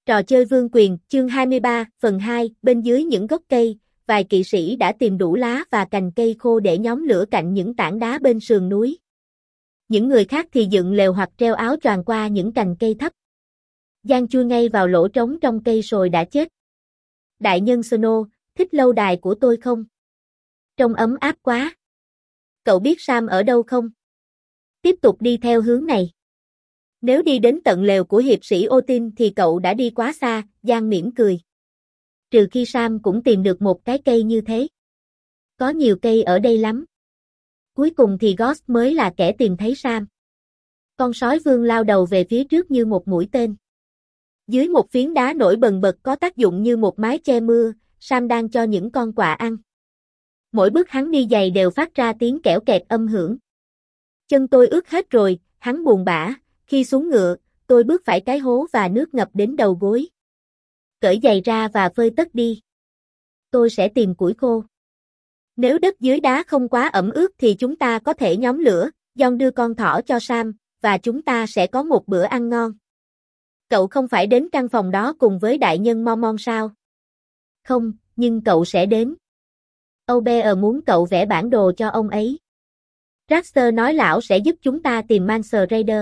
Trò chơi vương quyền, chương 23, phần 2, bên dưới những gốc cây, vài kỵ sĩ đã tìm đủ lá và cành cây khô để nhóm lửa cạnh những tảng đá bên sườn núi. Những người khác thì dựng lều hoặc treo áo choàng qua những cành cây thấp. Giang chui ngay vào lỗ trống trong cây sồi đã chết. Đại nhân Snow, thích lâu đài của tôi không? Trông ấm áp quá. Cậu biết Sam ở đâu không? Tiếp tục đi theo hướng này. Nếu đi đến tận lều của hiệp sĩ Odin thì cậu đã đi quá xa, Giang mỉm cười. Trừ khi Sam cũng tìm được một cái cây như thế. Có nhiều cây ở đây lắm. Cuối cùng thì Ghost mới là kẻ tìm thấy Sam. Con sói vương lao đầu về phía trước như một mũi tên. Dưới một phiến đá nổi bần bật có tác dụng như một mái che mưa, Sam đang cho những con quạ ăn. Mỗi bước hắn đi giày đều phát ra tiếng kẽo kẹt âm hưởng. Chân tôi ướt hết rồi, hắn buồn bã, khi xuống ngựa, tôi bước phải cái hố và nước ngập đến đầu gối. Cởi giày ra và phơi tất đi. Tôi sẽ tìm củi khô. Nếu đất dưới đá không quá ẩm ướt thì chúng ta có thể nhóm lửa, John đưa con thỏ cho Sam, và chúng ta sẽ có một bữa ăn ngon. Cậu không phải đến căn phòng đó cùng với đại nhân Mormon sao? Không, nhưng cậu sẽ đến. Obeah muốn cậu vẽ bản đồ cho ông ấy. Raster nói lão sẽ giúp chúng ta tìm Mance Raider.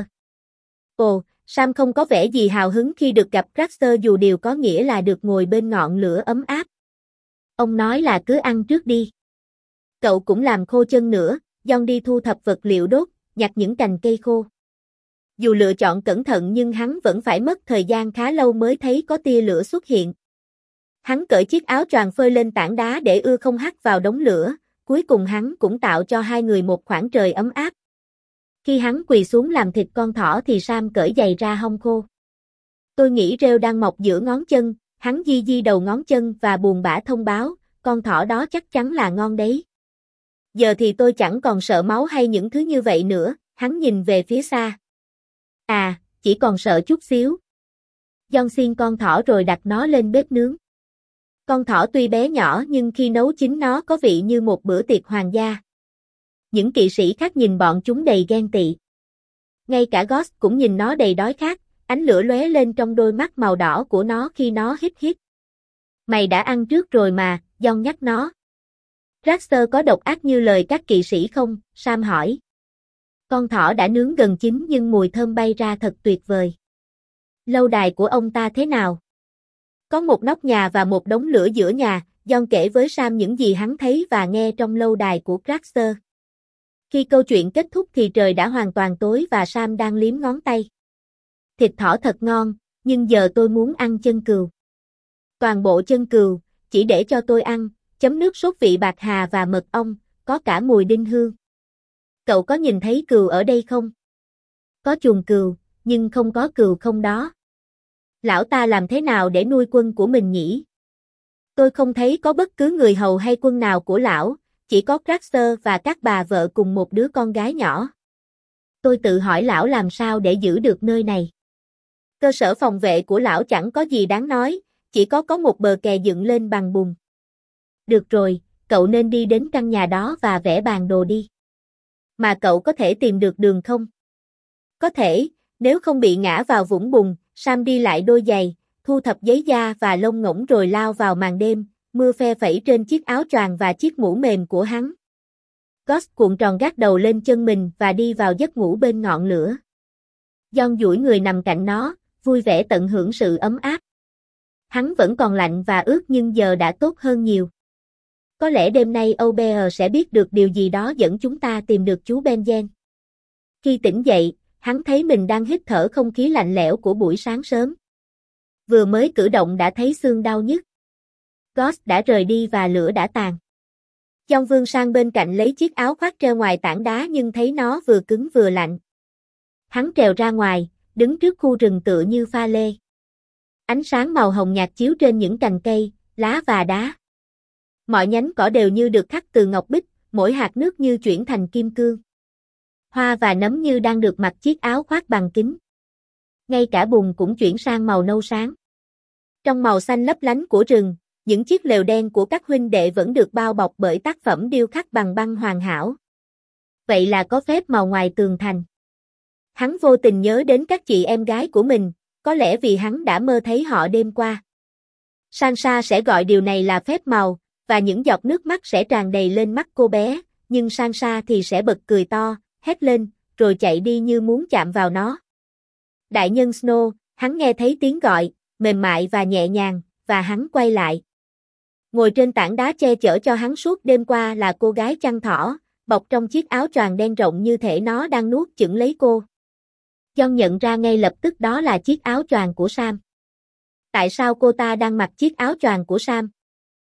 Ồ, Sam không có vẻ gì hào hứng khi được gặp Raster dù điều có nghĩa là được ngồi bên ngọn lửa ấm áp. Ông nói là cứ ăn trước đi. Cậu cũng làm khô chân nữa, John đi thu thập vật liệu đốt, nhặt những cành cây khô. Dù lựa chọn cẩn thận nhưng hắn vẫn phải mất thời gian khá lâu mới thấy có tia lửa xuất hiện. Hắn cởi chiếc áo choàng phơi lên tảng đá để ưa không hắt vào đống lửa, cuối cùng hắn cũng tạo cho hai người một khoảng trời ấm áp. Khi hắn quỳ xuống làm thịt con thỏ thì Sam cởi giày ra hong khô. Tôi nghĩ rêu đang mọc giữa ngón chân, hắn di di đầu ngón chân và buồn bã thông báo, con thỏ đó chắc chắn là ngon đấy. Giờ thì tôi chẳng còn sợ máu hay những thứ như vậy nữa, hắn nhìn về phía xa. À, chỉ còn sợ chút xíu. John xiên con thỏ rồi đặt nó lên bếp nướng. Con thỏ tuy bé nhỏ nhưng khi nấu chín nó có vị như một bữa tiệc hoàng gia. Những kỵ sĩ khác nhìn bọn chúng đầy ghen tị. Ngay cả Ghost cũng nhìn nó đầy đói khát, ánh lửa lóe lên trong đôi mắt màu đỏ của nó khi nó hít hít. Mày đã ăn trước rồi mà, John nhắc nó. Raster có độc ác như lời các kỵ sĩ không? Sam hỏi. Con thỏ đã nướng gần chín nhưng mùi thơm bay ra thật tuyệt vời. Lâu đài của ông ta thế nào? Có một nóc nhà và một đống lửa giữa nhà, John kể với Sam những gì hắn thấy và nghe trong lâu đài của Raster. Khi câu chuyện kết thúc thì trời đã hoàn toàn tối và Sam đang liếm ngón tay. Thịt thỏ thật ngon, nhưng giờ tôi muốn ăn chân cừu. Toàn bộ chân cừu, chỉ để cho tôi ăn, chấm nước sốt vị bạc hà và mật ong, có cả mùi đinh hương. Cậu có nhìn thấy cừu ở đây không? Có chuồng cừu, nhưng không có cừu không đó. Lão ta làm thế nào để nuôi quân của mình nhỉ? Tôi không thấy có bất cứ người hầu hay quân nào của lão, chỉ có Raster và các bà vợ cùng một đứa con gái nhỏ. Tôi tự hỏi lão làm sao để giữ được nơi này. Cơ sở phòng vệ của lão chẳng có gì đáng nói, chỉ có một bờ kè dựng lên bằng bùn. Được rồi, cậu nên đi đến căn nhà đó và vẽ bản đồ đi. Mà cậu có thể tìm được đường không? Có thể, nếu không bị ngã vào vũng bùn. Sam đi lại đôi giày, thu thập giấy da và lông ngỗng rồi lao vào màn đêm, mưa phe phẩy trên chiếc áo choàng và chiếc mũ mềm của hắn. Ghost cuộn tròn gác đầu lên chân mình và đi vào giấc ngủ bên ngọn lửa. John duỗi người nằm cạnh nó, vui vẻ tận hưởng sự ấm áp. Hắn vẫn còn lạnh và ướt nhưng giờ đã tốt hơn nhiều. Có lẽ đêm nay Obeah sẽ biết được điều gì đó dẫn chúng ta tìm được chú Benjen. Khi tỉnh dậy, hắn thấy mình đang hít thở không khí lạnh lẽo của buổi sáng sớm. Vừa mới cử động đã thấy xương đau nhức. Ghost đã rời đi và lửa đã tàn. John vươn sang bên cạnh lấy chiếc áo khoác treo ngoài tảng đá nhưng thấy nó vừa cứng vừa lạnh. Hắn trèo ra ngoài, đứng trước khu rừng tựa như pha lê. Ánh sáng màu hồng nhạt chiếu trên những cành cây, lá và đá. Mọi nhánh cỏ đều như được khắc từ ngọc bích, mỗi hạt nước như chuyển thành kim cương. Hoa và nấm như đang được mặc chiếc áo khoác bằng kính. Ngay cả bùn cũng chuyển sang màu nâu sáng. Trong màu xanh lấp lánh của rừng, những chiếc lều đen của các huynh đệ vẫn được bao bọc bởi tác phẩm điêu khắc bằng băng hoàn hảo. Vậy là có phép màu ngoài tường thành. Hắn vô tình nhớ đến các chị em gái của mình, có lẽ vì hắn đã mơ thấy họ đêm qua. Sansa sẽ gọi điều này là phép màu, và những giọt nước mắt sẽ tràn đầy lên mắt cô bé, nhưng Sansa thì sẽ bật cười to, hét lên, rồi chạy đi như muốn chạm vào nó. Đại nhân Snow, hắn nghe thấy tiếng gọi, mềm mại và nhẹ nhàng, và hắn quay lại. Ngồi trên tảng đá che chở cho hắn suốt đêm qua là cô gái chăn thỏ, bọc trong chiếc áo choàng đen rộng như thể nó đang nuốt chửng lấy cô. Jon nhận ra ngay lập tức đó là chiếc áo choàng của Sam. Tại sao cô ta đang mặc chiếc áo choàng của Sam?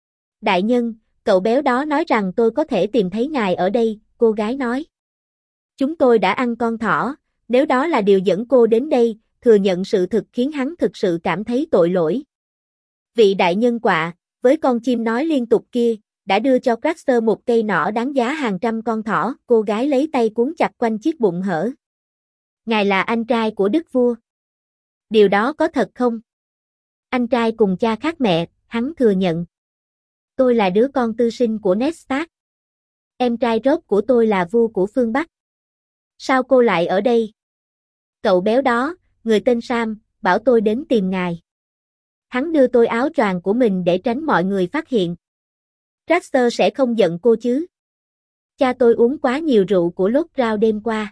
Đại nhân, cậu béo đó nói rằng tôi có thể tìm thấy ngài ở đây, cô gái nói. Chúng tôi đã ăn con thỏ, nếu đó là điều dẫn cô đến đây, thừa nhận sự thực khiến hắn thực sự cảm thấy tội lỗi. Vị đại nhân quạ, với con chim nói liên tục kia, đã đưa cho Craster một cây nỏ đáng giá hàng trăm con thỏ, cô gái lấy tay cuốn chặt quanh chiếc bụng hở. Ngài là anh trai của đức vua. Điều đó có thật không? Anh trai cùng cha khác mẹ, hắn thừa nhận. Tôi là đứa con tư sinh của Ned Stark. Em trai rốt của tôi là vua của phương Bắc. Sao cô lại ở đây? Cậu béo đó, người tên Sam, bảo tôi đến tìm ngài. Hắn đưa tôi áo choàng của mình để tránh mọi người phát hiện. Craster sẽ không giận cô chứ? Cha tôi uống quá nhiều rượu của lốt rau đêm qua.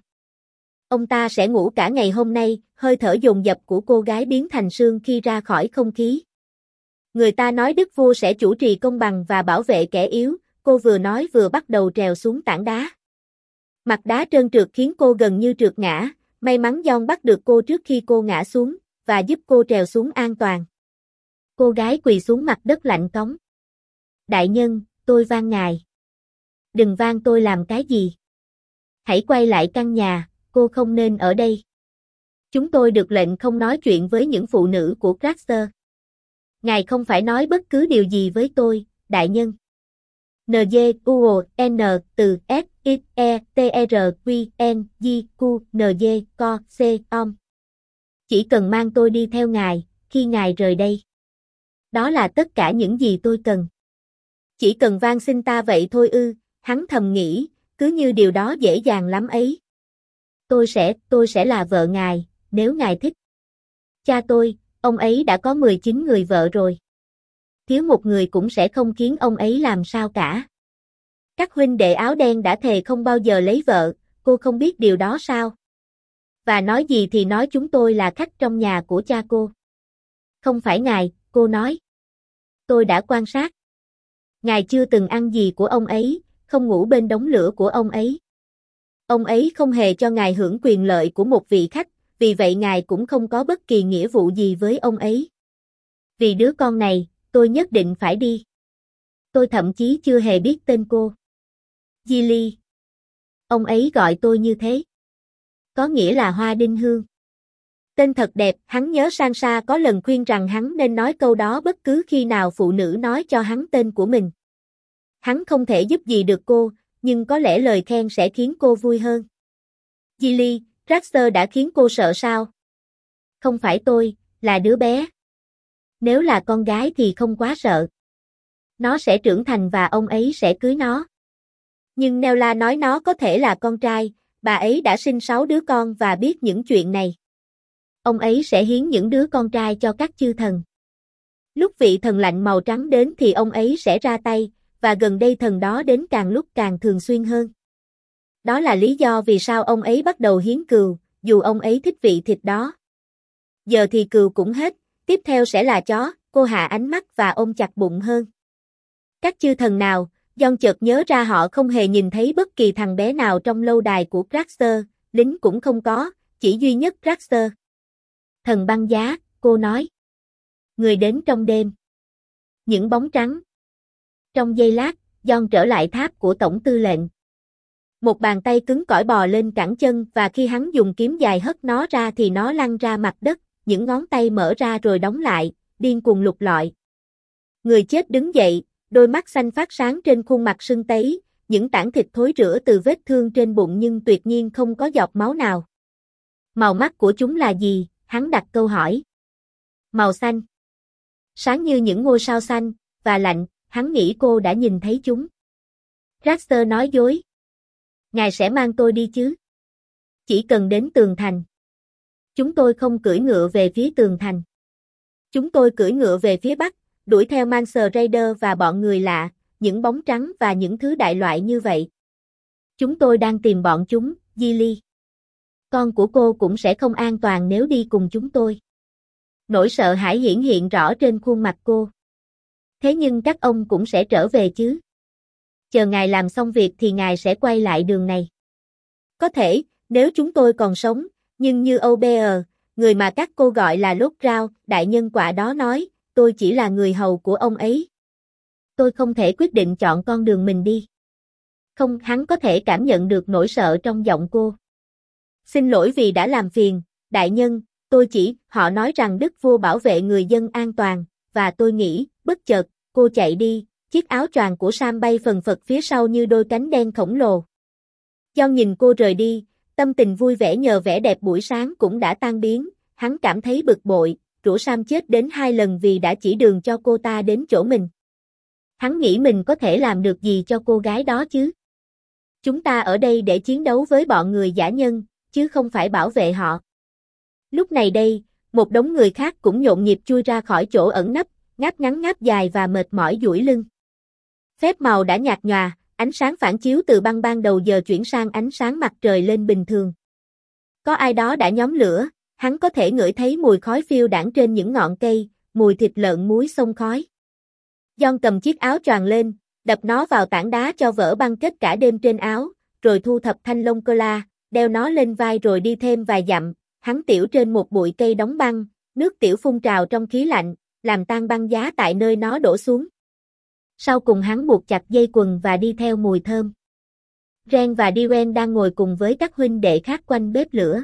Ông ta sẽ ngủ cả ngày hôm nay, hơi thở dồn dập của cô gái biến thành sương khi ra khỏi không khí. Người ta nói đức vua sẽ chủ trì công bằng và bảo vệ kẻ yếu, cô vừa nói vừa bắt đầu trèo xuống tảng đá. Mặt đá trơn trượt khiến cô gần như trượt ngã, may mắn Jon bắt được cô trước khi cô ngã xuống, và giúp cô trèo xuống an toàn. Cô gái quỳ xuống mặt đất lạnh cóng. Đại nhân, tôi van ngài. Đừng van tôi làm cái gì. Hãy quay lại căn nhà, cô không nên ở đây. Chúng tôi được lệnh không nói chuyện với những phụ nữ của Craster. Ngài không phải nói bất cứ điều gì với tôi, đại nhân. N từ S X E T R Q N G Q N Co C Om. Chỉ cần mang tôi đi theo ngài, khi ngài rời đây. Đó là tất cả những gì tôi cần. Chỉ cần van xin ta vậy thôi ư, hắn thầm nghĩ, cứ như điều đó dễ dàng lắm ấy. Tôi sẽ là vợ ngài, nếu ngài thích. Cha tôi, ông ấy đã có 19 người vợ rồi. Thiếu một người cũng sẽ không khiến ông ấy làm sao cả. Các huynh đệ áo đen đã thề không bao giờ lấy vợ, cô không biết điều đó sao? Và nói gì thì nói chúng tôi là khách trong nhà của cha cô. Không phải ngài, cô nói. Tôi đã quan sát. Ngài chưa từng ăn gì của ông ấy, không ngủ bên đống lửa của ông ấy. Ông ấy không hề cho ngài hưởng quyền lợi của một vị khách, vì vậy ngài cũng không có bất kỳ nghĩa vụ gì với ông ấy. Vì đứa con này, tôi nhất định phải đi. Tôi thậm chí chưa hề biết tên cô. Gilly. Ông ấy gọi tôi như thế. Có nghĩa là hoa đinh hương. Tên thật đẹp, hắn nhớ Sansa có lần khuyên rằng hắn nên nói câu đó bất cứ khi nào phụ nữ nói cho hắn tên của mình. Hắn không thể giúp gì được cô, nhưng có lẽ lời khen sẽ khiến cô vui hơn. Gilly, Craster đã khiến cô sợ sao? Không phải tôi, là đứa bé. Nếu là con gái thì không quá sợ. Nó sẽ trưởng thành và ông ấy sẽ cưới nó. Nhưng Nella nói nó có thể là con trai, bà ấy đã sinh 6 đứa con và biết những chuyện này. Ông ấy sẽ hiến những đứa con trai cho các chư thần. Lúc vị thần lạnh màu trắng đến thì ông ấy sẽ ra tay, và gần đây thần đó đến càng lúc càng thường xuyên hơn. Đó là lý do vì sao ông ấy bắt đầu hiến cừu, dù ông ấy thích vị thịt đó. Giờ thì cừu cũng hết, tiếp theo sẽ là chó, cô hạ ánh mắt và ôm chặt bụng hơn. Các chư thần nào, Jon chợt nhớ ra họ không hề nhìn thấy bất kỳ thằng bé nào trong lâu đài của Craster, lính cũng không có, chỉ duy nhất Craster. Thần băng giá, cô nói. Người đến trong đêm. Những bóng trắng. Trong giây lát, Jon trở lại tháp của tổng tư lệnh. Một bàn tay cứng cỏi bò lên cẳng chân và khi hắn dùng kiếm dài hất nó ra thì nó lăn ra mặt đất, những ngón tay mở ra rồi đóng lại, điên cuồng lục lọi. Người chết đứng dậy, đôi mắt xanh phát sáng trên khuôn mặt sưng tấy, những tảng thịt thối rữa từ vết thương trên bụng nhưng tuyệt nhiên không có giọt máu nào. Màu mắt của chúng là gì? Hắn đặt câu hỏi. Màu xanh. Sáng như những ngôi sao xanh, và lạnh, hắn nghĩ cô đã nhìn thấy chúng. Craster nói dối. Ngài sẽ mang tôi đi chứ? Chỉ cần đến tường thành. Chúng tôi không cưỡi ngựa về phía tường thành. Chúng tôi cưỡi ngựa về phía bắc, đuổi theo Mance Raider và bọn người lạ, những bóng trắng và những thứ đại loại như vậy. Chúng tôi đang tìm bọn chúng, Gilly. Con của cô cũng sẽ không an toàn nếu đi cùng chúng tôi. Nỗi sợ hãi hiển hiện rõ trên khuôn mặt cô. Thế nhưng các ông cũng sẽ trở về chứ. Chờ ngài làm xong việc thì ngài sẽ quay lại đường này. Có thể, nếu chúng tôi còn sống, nhưng như O'Bear, người mà các cô gọi là Lốt Rao, đại nhân quạ đó nói, tôi chỉ là người hầu của ông ấy. Tôi không thể quyết định chọn con đường mình đi. Không, hắn có thể cảm nhận được nỗi sợ trong giọng cô. Xin lỗi vì đã làm phiền, đại nhân, họ nói rằng đức vua bảo vệ người dân an toàn, và tôi nghĩ, bất chợt, cô chạy đi, chiếc áo choàng của Sam bay phần phật phía sau như đôi cánh đen khổng lồ. John nhìn cô rời đi, tâm tình vui vẻ nhờ vẻ đẹp buổi sáng cũng đã tan biến, hắn cảm thấy bực bội, rủa Sam chết đến 2 lần vì đã chỉ đường cho cô ta đến chỗ mình. Hắn nghĩ mình có thể làm được gì cho cô gái đó chứ? Chúng ta ở đây để chiến đấu với bọn người dã nhân, chứ không phải bảo vệ họ. Lúc này đây, một đống người khác cũng nhộn nhịp chui ra khỏi chỗ ẩn nấp, ngáp ngắn ngáp dài và mệt mỏi duỗi lưng. Phép màu đã nhạt nhòa, ánh sáng phản chiếu từ băng ban đầu giờ chuyển sang ánh sáng mặt trời lên bình thường. Có ai đó đã nhóm lửa, hắn có thể ngửi thấy mùi khói phiêu đãng trên những ngọn cây, mùi thịt lợn muối xông khói. John cầm chiếc áo choàng lên, đập nó vào tảng đá cho vỡ băng kết cả đêm trên áo, rồi thu thập thanh lông cola, đeo nó lên vai rồi đi thêm vài dặm, hắn tiểu trên một bụi cây đóng băng, nước tiểu phun trào trong khí lạnh, làm tan băng giá tại nơi nó đổ xuống. Sau cùng hắn buộc chặt dây quần và đi theo mùi thơm. Ren và Diren đang ngồi cùng với các huynh đệ khác quanh bếp lửa.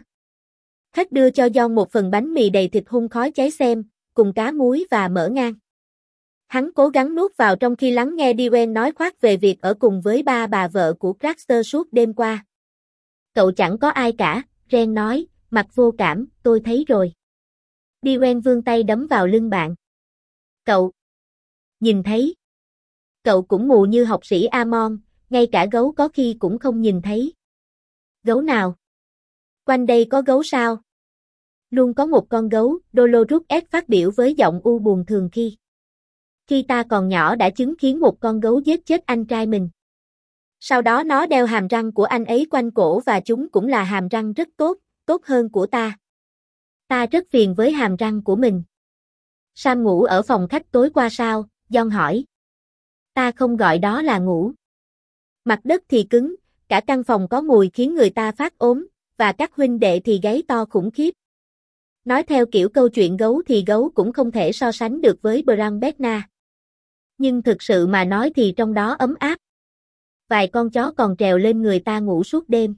Khách đưa cho John một phần bánh mì đầy thịt hun khói cháy xém, cùng cá muối và mỡ ngan. Hắn cố gắng nuốt vào trong khi lắng nghe Diren nói khoác về việc ở cùng với ba bà vợ của Craster suốt đêm qua. Cậu chẳng có ai cả, Ren nói, mặt vô cảm, tôi thấy rồi. Diren vươn tay đấm vào lưng bạn. Cậu nhìn thấy. Cậu cũng mù như học sĩ Amon, ngay cả gấu có khi cũng không nhìn thấy. Gấu nào? Quanh đây có gấu sao? Luôn có một con gấu, Dolores phát biểu với giọng u buồn thường khi. Khi ta còn nhỏ đã chứng kiến một con gấu giết chết anh trai mình. Sau đó nó đeo hàm răng của anh ấy quanh cổ và chúng cũng là hàm răng rất tốt, tốt hơn của ta. Ta rất phiền với hàm răng của mình. Sam ngủ ở phòng khách tối qua sao? John hỏi. Ta không gọi đó là ngủ. Mặt đất thì cứng, cả căn phòng có mùi khiến người ta phát ốm, và các huynh đệ thì gáy to khủng khiếp. Nói theo kiểu câu chuyện gấu thì gấu cũng không thể so sánh được với Brown Bedna. Nhưng thực sự mà nói thì trong đó ấm áp. Vài con chó còn trèo lên người ta ngủ suốt đêm.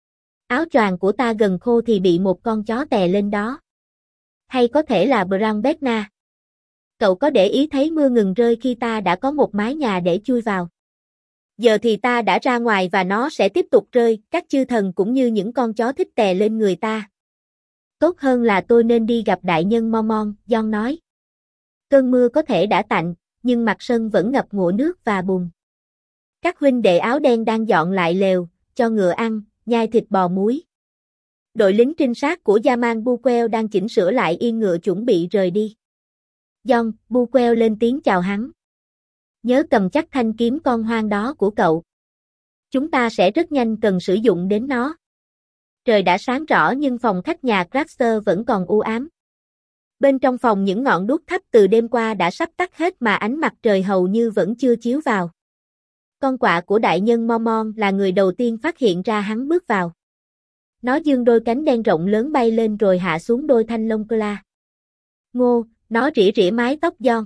Áo choàng của ta gần khô thì bị một con chó tè lên đó. Hay có thể là Brown Bedna. Cậu có để ý thấy mưa ngừng rơi khi ta đã có một mái nhà để chui vào. Giờ thì ta đã ra ngoài và nó sẽ tiếp tục rơi, các chư thần cũng như những con chó thích tè lên người ta. Tốt hơn là tôi nên đi gặp đại nhân Mormon, John nói. Cơn mưa có thể đã tạnh, nhưng mặt sân vẫn ngập ngụa nước và bùn. Các huynh đệ áo đen đang dọn lại lều, cho ngựa ăn, nhai thịt bò muối. Đội lính trinh sát của Yaman Buquel đang chỉnh sửa lại yên ngựa chuẩn bị rời đi. John, Buquel lên tiếng chào hắn. Nhớ cầm chắc thanh kiếm con hoang đó của cậu. Chúng ta sẽ rất nhanh cần sử dụng đến nó. Trời đã sáng rõ nhưng phòng khách nhà Craster vẫn còn u ám. Bên trong phòng những ngọn đuốc thấp từ đêm qua đã sắp tắt hết mà ánh mặt trời hầu như vẫn chưa chiếu vào. Con quạ của đại nhân Mormon là người đầu tiên phát hiện ra hắn bước vào. Nó giương đôi cánh đen rộng lớn bay lên rồi hạ xuống đôi thanh lông cola. Ngô, nó rỉa rỉa mái tóc John.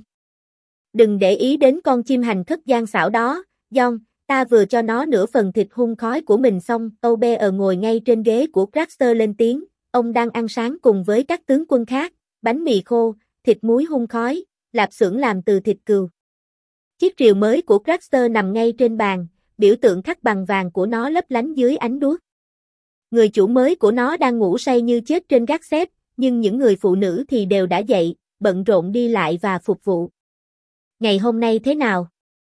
Đừng để ý đến con chim hành khất gian xảo đó, John, ta vừa cho nó nửa phần thịt hun khói của mình xong. O'Bear ngồi ngay trên ghế của Craster lên tiếng, ông đang ăn sáng cùng với các tướng quân khác, bánh mì khô, thịt muối hun khói, lạp xưởng làm từ thịt cừu. Chiếc rìu mới của Craster nằm ngay trên bàn, biểu tượng khắc bằng vàng của nó lấp lánh dưới ánh đuốc. Người chủ mới của nó đang ngủ say như chết trên gác xếp, nhưng những người phụ nữ thì đều đã dậy, bận rộn đi lại và phục vụ. Ngày hôm nay thế nào?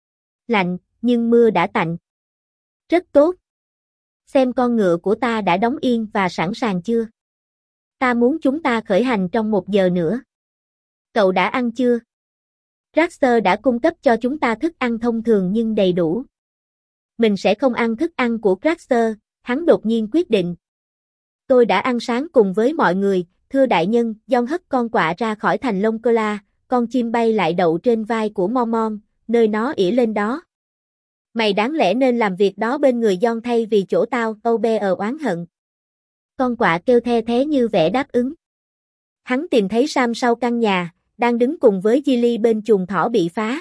Lạnh, nhưng mưa đã tạnh. Rất tốt. Xem con ngựa của ta đã đóng yên và sẵn sàng chưa? Ta muốn chúng ta khởi hành trong 1 giờ nữa. Cậu đã ăn chưa? Traxxer đã cung cấp cho chúng ta thức ăn thông thường nhưng đầy đủ. Mình sẽ không ăn thức ăn của Traxxer, hắn đột nhiên quyết định. Tôi đã ăn sáng cùng với mọi người, thưa đại nhân. John hất con quạ ra khỏi thành lông cola, con chim bay lại đậu trên vai của Mormon, nơi nó ỉa lên đó. Mày đáng lẽ nên làm việc đó bên người John thay vì chỗ tao, O'Bear oán hận. Con quạ kêu the thế như vẻ đáp ứng. Hắn tìm thấy Sam sau căn nhà, đang đứng cùng với Gilly bên chuồng thỏ bị phá.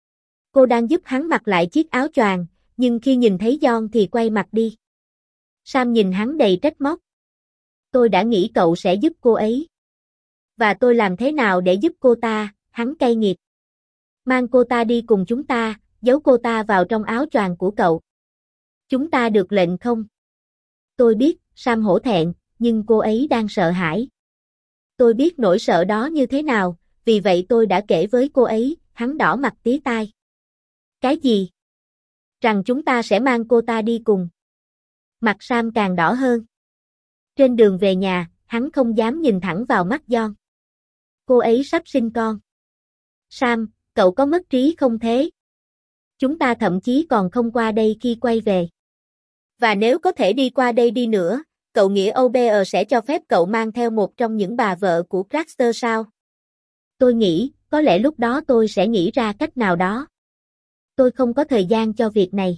Cô đang giúp hắn mặc lại chiếc áo choàng, nhưng khi nhìn thấy John thì quay mặt đi. Sam nhìn hắn đầy trách móc. Tôi đã nghĩ cậu sẽ giúp cô ấy. Và tôi làm thế nào để giúp cô ta, hắn cay nghiệt. Mang cô ta đi cùng chúng ta, giấu cô ta vào trong áo choàng của cậu. Chúng ta được lệnh không? Tôi biết, Sam hổ thẹn, nhưng cô ấy đang sợ hãi. Tôi biết nỗi sợ đó như thế nào, vì vậy tôi đã kể với cô ấy, hắn đỏ mặt tía tai. Cái gì? Rằng chúng ta sẽ mang cô ta đi cùng. Mặt Sam càng đỏ hơn. Trên đường về nhà, hắn không dám nhìn thẳng vào mắt John. Cô ấy sắp sinh con. Sam, cậu có mất trí không thế? Chúng ta thậm chí còn không qua đây khi quay về. Và nếu có thể đi qua đây đi nữa, cậu nghĩ O'Bear sẽ cho phép cậu mang theo một trong những bà vợ của Traxxer sao? Tôi nghĩ, có lẽ lúc đó tôi sẽ nghĩ ra cách nào đó. Tôi không có thời gian cho việc này.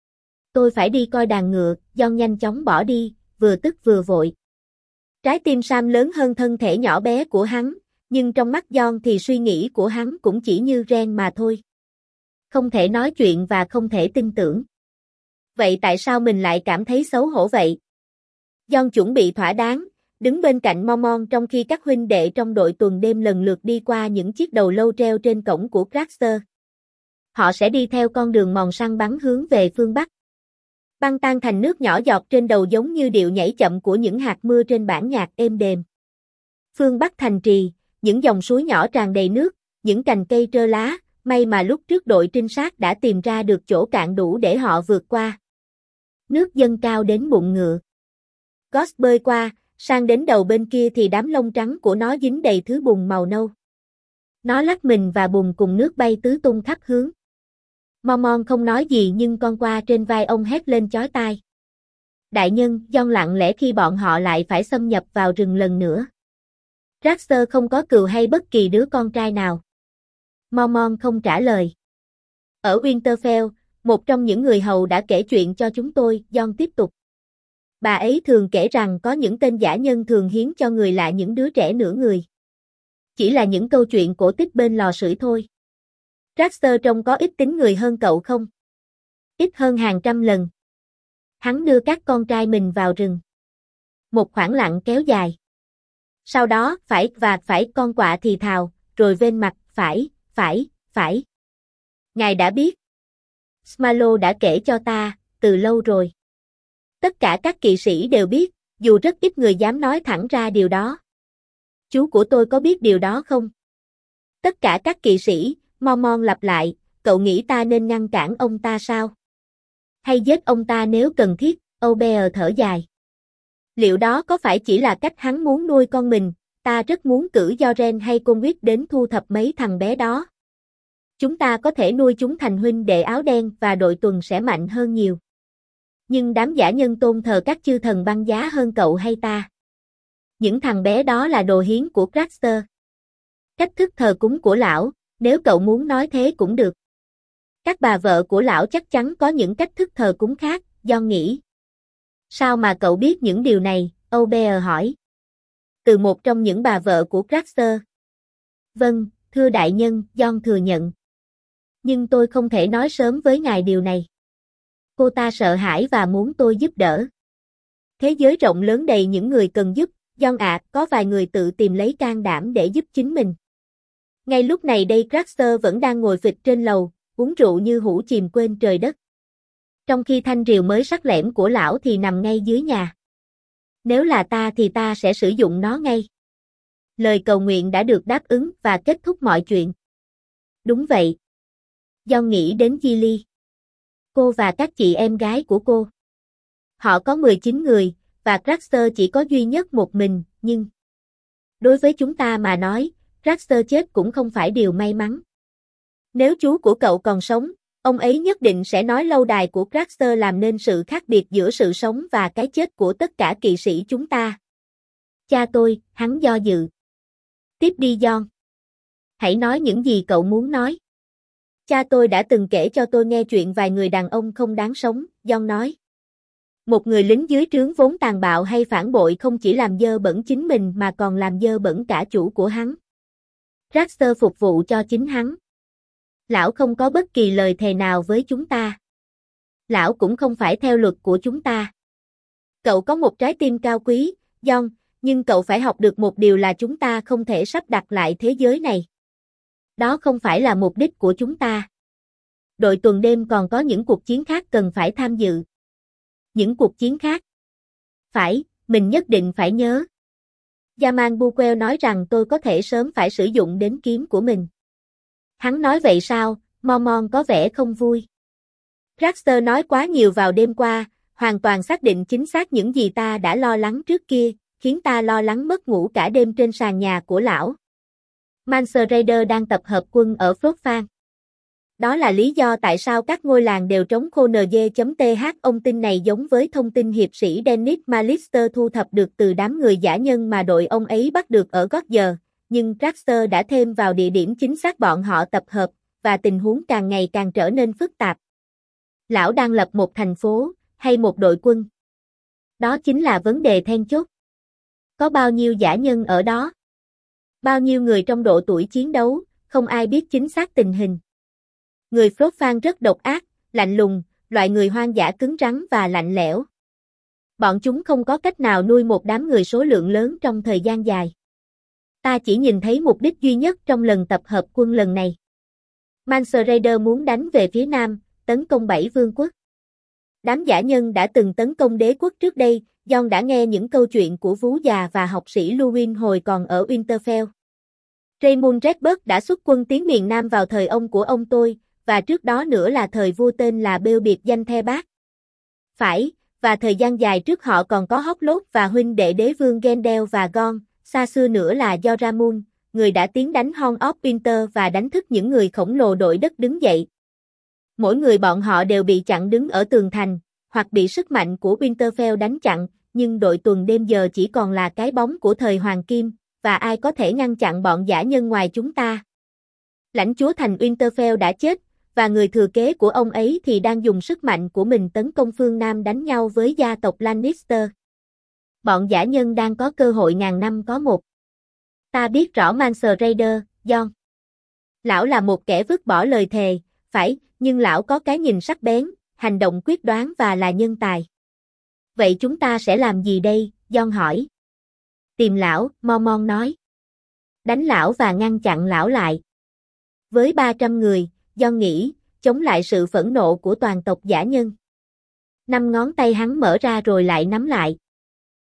Tôi phải đi coi đàn ngựa. John nhanh chóng bỏ đi, vừa tức vừa vội. Trái tim Sam lớn hơn thân thể nhỏ bé của hắn, nhưng trong mắt John thì suy nghĩ của hắn cũng chỉ như Ren mà thôi. Không thể nói chuyện và không thể tin tưởng. Vậy tại sao mình lại cảm thấy xấu hổ vậy? John chuẩn bị thỏa đáng, đứng bên cạnh Mormon trong khi các huynh đệ trong đội tuần đêm lần lượt đi qua những chiếc đầu lâu treo trên cổng của Traxxer. Họ sẽ đi theo con đường mòn săn bắn hướng về phương Bắc. Băng tan thành nước nhỏ giọt trên đầu giống như điệu nhảy chậm của những hạt mưa trên bản nhạc êm đềm. Phương Bắc thành trì, những dòng suối nhỏ tràn đầy nước, những cành cây trơ lá, may mà lúc trước đội trinh sát đã tìm ra được chỗ cạn đủ để họ vượt qua. Nước dâng cao đến bụng ngựa. Ghost bơi qua, sang đến đầu bên kia thì đám lông trắng của nó dính đầy thứ bùn màu nâu. Nó lắc mình và bùn cùng nước bay tứ tung khắp hướng. Mormon không nói gì nhưng con qua trên vai ông hét lên chói tai. Đại nhân, John lặng lẽ khi bọn họ lại phải xâm nhập vào rừng lần nữa. Traxxer không có cừu hay bất kỳ đứa con trai nào. Mormon không trả lời. Ở Winterfell, một trong những người hầu đã kể chuyện cho chúng tôi, John tiếp tục. Bà ấy thường kể rằng có những tên giả nhân thường hiến cho người lạ những đứa trẻ nửa người. Chỉ là những câu chuyện cổ tích bên lò sưởi thôi. Traxxer trông có ít tính người hơn cậu không? Ít hơn hàng trăm lần. Hắn đưa các con trai mình vào rừng. Một khoảng lặng kéo dài. Sau đó, phải con quạ thì thào, rồi vênh mặt, phải. Ngài đã biết. Smarlow đã kể cho ta, từ lâu rồi. Tất cả các kỵ sĩ đều biết, dù rất ít người dám nói thẳng ra điều đó. Chú của tôi có biết điều đó không? Tất cả các kỵ sĩ, Mormon lặp lại, cậu nghĩ ta nên ngăn cản ông ta sao? Hay giết ông ta nếu cần thiết, O'Bear thở dài. Liệu đó có phải chỉ là cách hắn muốn nuôi con mình, ta rất muốn cử Joren hay Conwit đến thu thập mấy thằng bé đó. Chúng ta có thể nuôi chúng thành huynh đệ áo đen và đội tuần sẽ mạnh hơn nhiều. Nhưng đám giả nhân tôn thờ các chư thần băng giá hơn cậu hay ta. Những thằng bé đó là đồ hiến của Traxxer. Cách thức thờ cúng của lão, nếu cậu muốn nói thế cũng được. Các bà vợ của lão chắc chắn có những cách thức thờ cúng khác, John nghĩ. Sao mà cậu biết những điều này, O'Bear hỏi. Từ một trong những bà vợ của Traxxer. Vâng, thưa đại nhân, John thừa nhận. Nhưng tôi không thể nói sớm với ngài điều này. Cô ta sợ hãi và muốn tôi giúp đỡ. Thế giới rộng lớn đầy những người cần giúp, John ạ, có vài người tự tìm lấy can đảm để giúp chính mình. Ngay lúc này đây Traxxer vẫn đang ngồi phịch trên lầu, uống rượu như hũ chìm quên trời đất. Trong khi thanh rìu mới sắc lẻm của lão thì nằm ngay dưới nhà. Nếu là ta thì ta sẽ sử dụng nó ngay. Lời cầu nguyện đã được đáp ứng và kết thúc mọi chuyện. Đúng vậy. John nghĩ đến Gilly. Cô và các chị em gái của cô. Họ có 19 người, và Traxxer chỉ có duy nhất một mình, nhưng Đối với chúng ta mà nói, Raster chết cũng không phải điều may mắn. Nếu chú của cậu còn sống, ông ấy nhất định sẽ nói lâu đài của Raster làm nên sự khác biệt giữa sự sống và cái chết của tất cả kỵ sĩ chúng ta. Cha tôi, hắn do dự. Tiếp đi John. Hãy nói những gì cậu muốn nói. Cha tôi đã từng kể cho tôi nghe chuyện vài người đàn ông không đáng sống, John nói. Một người lính dưới trướng vốn tàn bạo hay phản bội không chỉ làm dơ bẩn chính mình mà còn làm dơ bẩn cả chủ của hắn. Raster phục vụ cho chính hắn. Lão không có bất kỳ lời thề nào với chúng ta. Lão cũng không phải theo luật của chúng ta. Cậu có một trái tim cao quý, John, nhưng cậu phải học được một điều là chúng ta không thể sắp đặt lại thế giới này. Đó không phải là mục đích của chúng ta. Đội tuần đêm còn có những cuộc chiến khác cần phải tham dự. Những cuộc chiến khác. Phải, mình nhất định phải nhớ. Yaman Buquel nói rằng tôi có thể sớm phải sử dụng đến kiếm của mình. Hắn nói vậy sao, Mormon có vẻ không vui. Raster nói quá nhiều vào đêm qua, hoàn toàn xác định chính xác những gì ta đã lo lắng trước kia, khiến ta lo lắng mất ngủ cả đêm trên sàn nhà của lão. Mance Raider đang tập hợp quân ở Frostfang. Đó là lý do tại sao các ngôi làng đều trống khô NG.th. Ông tin này giống với thông tin hiệp sĩ Dennis Malister thu thập được từ đám người giả nhân mà đội ông ấy bắt được ở Gotyer, nhưng Raster đã thêm vào địa điểm chính xác bọn họ tập hợp, và tình huống càng ngày càng trở nên phức tạp. Lão đang lập một thành phố, hay một đội quân? Đó chính là vấn đề then chốt. Có bao nhiêu giả nhân ở đó? Bao nhiêu người trong độ tuổi chiến đấu, không ai biết chính xác tình hình. Người Frostfang rất độc ác, lạnh lùng, loại người hoang dã cứng rắn và lạnh lẽo. Bọn chúng không có cách nào nuôi một đám người số lượng lớn trong thời gian dài. Ta chỉ nhìn thấy mục đích duy nhất trong lần tập hợp quân lần này. Mance Raider muốn đánh về phía nam, tấn công 7 vương quốc. Đám giả nhân đã từng tấn công đế quốc trước đây, John đã nghe những câu chuyện của vú già và học sĩ Luwin hồi còn ở Winterfell. Raymond Redberg đã xuất quân tiến miền Nam vào thời ông của ông tôi, và trước đó nữa là thời vua tên là Bêu biệt danh The Bác. Phải, và thời gian dài trước họ còn có Hoplot và huynh đệ đế vương Gendel và Gon, xa xưa nữa là Joramun, người đã tiến đánh Horn of Winter và đánh thức những người khổng lồ đội đất đứng dậy. Mỗi người bọn họ đều bị chặn đứng ở tường thành, hoặc bị sức mạnh của Winterfell đánh chặn, nhưng đội tuần đêm giờ chỉ còn là cái bóng của thời Hoàng Kim, và ai có thể ngăn chặn bọn giả nhân ngoài chúng ta. Lãnh chúa thành Winterfell đã chết, và người thừa kế của ông ấy thì đang dùng sức mạnh của mình tấn công phương Nam đánh nhau với gia tộc Lannister. Bọn giả nhân đang có cơ hội ngàn năm có một. Ta biết rõ Mance Raider, John. Lão là một kẻ vứt bỏ lời thề, phải, nhưng lão có cái nhìn sắc bén, hành động quyết đoán và là nhân tài. Vậy chúng ta sẽ làm gì đây, John hỏi. Tìm lão, Mormon nói. Đánh lão và ngăn chặn lão lại. Với 300 người, John nghĩ, chống lại sự phẫn nộ của toàn tộc giả nhân. 5 ngón tay hắn mở ra rồi lại nắm lại.